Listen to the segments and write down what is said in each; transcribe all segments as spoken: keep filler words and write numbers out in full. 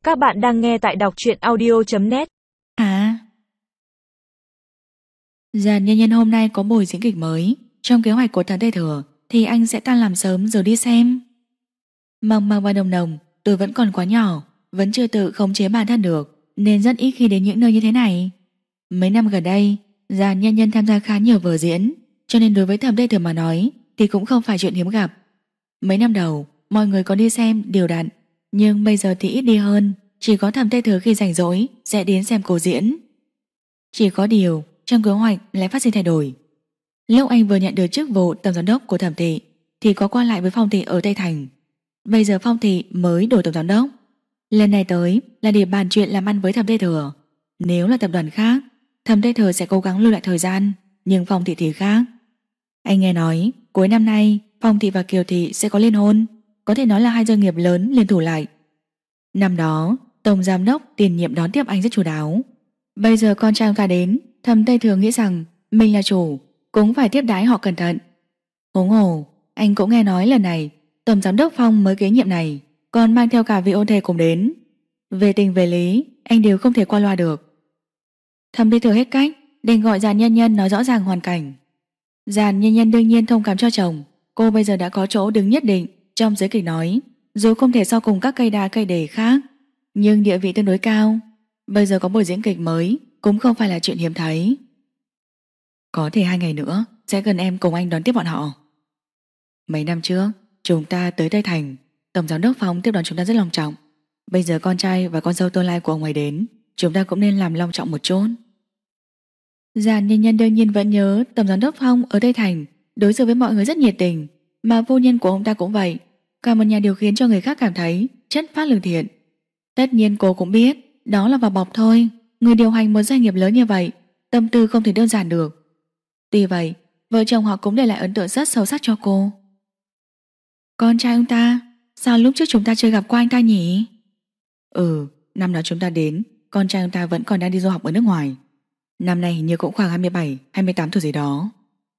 Các bạn đang nghe tại đọc truyện audio chấm net. À, Giàn Nhân Nhân hôm nay có buổi diễn kịch mới. Trong kế hoạch của Thần Tây Thừa thì anh sẽ tan làm sớm rồi đi xem. Măng Măng và Nồng Nồng tôi vẫn còn quá nhỏ, vẫn chưa tự khống chế bản thân được, nên rất ít khi đến những nơi như thế này. Mấy năm gần đây, Giàn Nhân Nhân tham gia khá nhiều vở diễn, cho nên đối với Thẩm Tây Thừa mà nói thì cũng không phải chuyện hiếm gặp. Mấy năm đầu mọi người có đi xem đều đặn, nhưng bây giờ thì ít đi hơn. Chỉ có Thẩm Tây Thừa khi rảnh rỗi sẽ đến xem cô diễn. Chỉ có điều trong kế hoạch lại phát sinh thay đổi. Lúc anh vừa nhận được chức vụ tổng giám đốc của Thẩm thị thì có qua lại với Phong thị ở Tây Thành. Bây giờ Phong thị mới đổi tổng giám đốc. Lần này tới là để bàn chuyện làm ăn với Thẩm Tây Thừa. Nếu là tập đoàn khác, Thẩm Tây Thừa sẽ cố gắng lưu lại thời gian, nhưng Phong thị thì khác. Anh nghe nói cuối năm nay Phong thị và Kiều thị sẽ có liên hôn, có thể nói là hai doanh nghiệp lớn liên thủ lại. Năm đó tổng giám đốc tiền nhiệm đón tiếp anh rất chu đáo. Bây giờ con trai ông ta đến, Thẩm Tây Thừa nghĩ rằng mình là chủ, cũng phải tiếp đái họ cẩn thận. Huống hồ anh cũng nghe nói lần này tổng giám đốc Phong mới kế nhiệm này còn mang theo cả vị ôn thê cùng đến. Về tình về lý anh đều không thể qua loa được. Thẩm Tây Thừa hết cách đành gọi Giàn Nhân Nhân nói rõ ràng hoàn cảnh. Giàn Nhân Nhân đương nhiên thông cảm cho chồng. Cô bây giờ đã có chỗ đứng nhất định trong giới kịch nói, dù không thể so cùng các cây đa cây đề khác, nhưng địa vị tương đối cao. Bây giờ có buổi diễn kịch mới cũng không phải là chuyện hiếm thấy. Có thể hai ngày nữa sẽ gần em cùng anh đón tiếp bọn họ. Mấy năm trước chúng ta tới Tây Thành, tổng giám đốc Phong tiếp đón chúng ta rất long trọng. Bây giờ con trai và con dâu tương lai của ông ấy đến, chúng ta cũng nên làm long trọng một chút. Giàn Nhân Nhân đương nhiên vẫn nhớ tổng giám đốc Phong ở Tây Thành đối xử với mọi người rất nhiệt tình, mà phu nhân của ông ta cũng vậy, cả một nhà điều khiến cho người khác cảm thấy chất phát lương thiện. Tất nhiên cô cũng biết đó là vào bọc thôi. Người điều hành một doanh nghiệp lớn như vậy, tâm tư không thể đơn giản được. Tuy vậy, vợ chồng họ cũng để lại ấn tượng rất sâu sắc cho cô. Con trai ông ta, sao lúc trước chúng ta chưa gặp qua anh ta nhỉ? Ừ, năm đó chúng ta đến, con trai ông ta vẫn còn đang đi du học ở nước ngoài. Năm nay hình như cũng khoảng hai mươi bảy, hai mươi tám tuổi gì đó.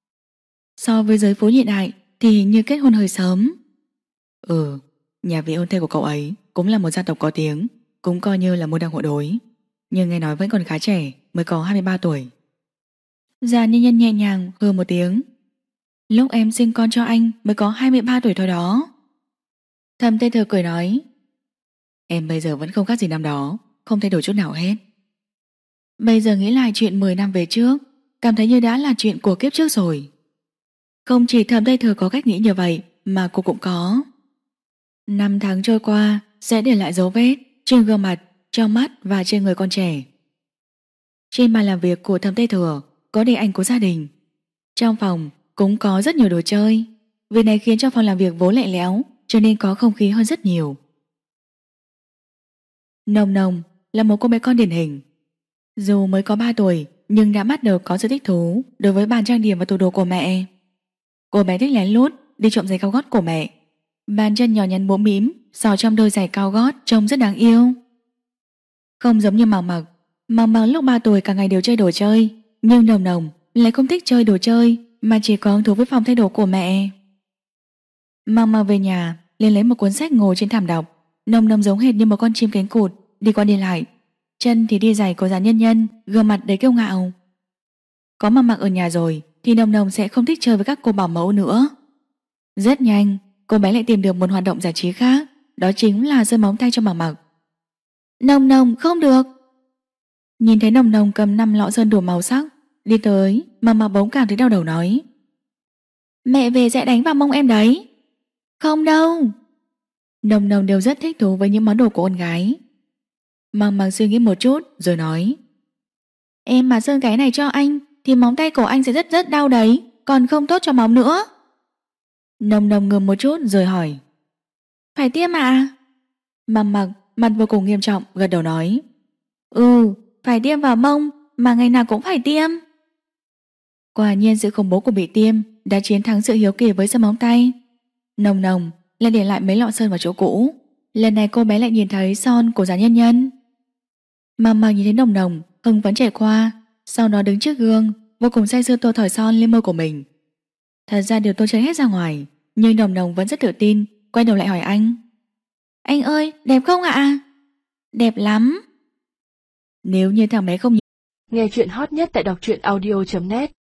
So với giới phố hiện đại thì hình như kết hôn hơi sớm. Ừ, nhà vị ôn thê của cậu ấy cũng là một gia tộc có tiếng, cũng coi như là môn đăng hộ đối, nhưng nghe nói vẫn còn khá trẻ, mới có hai mươi ba tuổi. Giàn Nhân Nhân nhẹ nhàng hừ một tiếng. Lúc em sinh con cho anh mới có hai mươi ba tuổi thôi đó. Thẩm Tây Thừa cười nói, em bây giờ vẫn không khác gì năm đó, không thay đổi chút nào hết. Bây giờ nghĩ lại chuyện mười năm về trước, cảm thấy như đã là chuyện của kiếp trước rồi. Không chỉ Thẩm Tây Thừa có cách nghĩ như vậy, mà cô cũng có. Năm tháng trôi qua sẽ để lại dấu vết trên gương mặt, trong mắt và trên người con trẻ. Trên bàn làm việc của Thẩm Tây Thừa có để ảnh của gia đình. Trong phòng cũng có rất nhiều đồ chơi. Việc này khiến cho phòng làm việc vốn lạnh lẽo, cho nên có không khí hơn rất nhiều. Nồng Nồng là một cô bé con điển hình. Dù mới có ba tuổi nhưng đã bắt đầu có sự thích thú đối với bàn trang điểm và tủ đồ của mẹ. Cô bé thích lén lút đi trộm giày cao gót của mẹ. Bàn chân nhỏ nhắn mũm mĩm sò trong đôi giày cao gót trông rất đáng yêu. Không giống như Mạc Mặc, Mạc Mặc lúc ba tuổi cả ngày đều chơi đồ chơi, nhưng Nồng Nồng lại không thích chơi đồ chơi mà chỉ có hứng thú với phòng thay đồ của mẹ. Mạc Mặc về nhà liền lấy một cuốn sách ngồi trên thảm đọc. Nồng Nồng giống hệt như một con chim cánh cụt đi qua đi lại, chân thì đi giày của Giàn Nhân Nhân, gương mặt đầy kiêu ngạo. Có Mạc Mặc ở nhà rồi thì Nồng Nồng sẽ không thích chơi với các cô bảo mẫu nữa. Rất nhanh cô bé lại tìm được một hoạt động giải trí khác, đó chính là sơn móng tay cho Mạc Mặc. Nồng Nồng không được. Nhìn thấy Nồng Nồng cầm năm lọ sơn đủ màu sắc đi tới, Mạc Mặc bỗng cảm thấy đau đầu nói, mẹ về sẽ đánh vào mông em đấy. Không đâu. Nồng Nồng đều rất thích thú với những món đồ của con gái. Mạc Mặc suy nghĩ một chút rồi nói, em mà sơn cái này cho anh thì móng tay của anh sẽ rất rất đau đấy, còn không tốt cho móng nữa. Nồng Nồng ngừng một chút rồi hỏi, phải tiêm à? Mạc Mặc mặt vô cùng nghiêm trọng gật đầu nói, ừ, phải tiêm vào mông, mà ngày nào cũng phải tiêm. Quả nhiên sự khủng bố của bị tiêm đã chiến thắng sự hiếu kỳ với sơn móng tay. Nồng Nồng lại để lại mấy lọ sơn vào chỗ cũ. Lần này cô bé lại nhìn thấy son của Giàn Nhân Nhân. Mạc Mặc nhìn thấy Nồng Nồng hưng phấn chạy qua, sau đó đứng trước gương vô cùng say sưa tô thỏi son lên môi của mình. Thật ra đều tô chơi hết ra ngoài, nhưng Nồng Nồng vẫn rất tự tin, quay đầu lại hỏi anh, anh ơi, đẹp không ạ? đẹp lắm. Nếu như thằng bé không Nghe chuyện hot nhất tại đọc truyện audio chấm net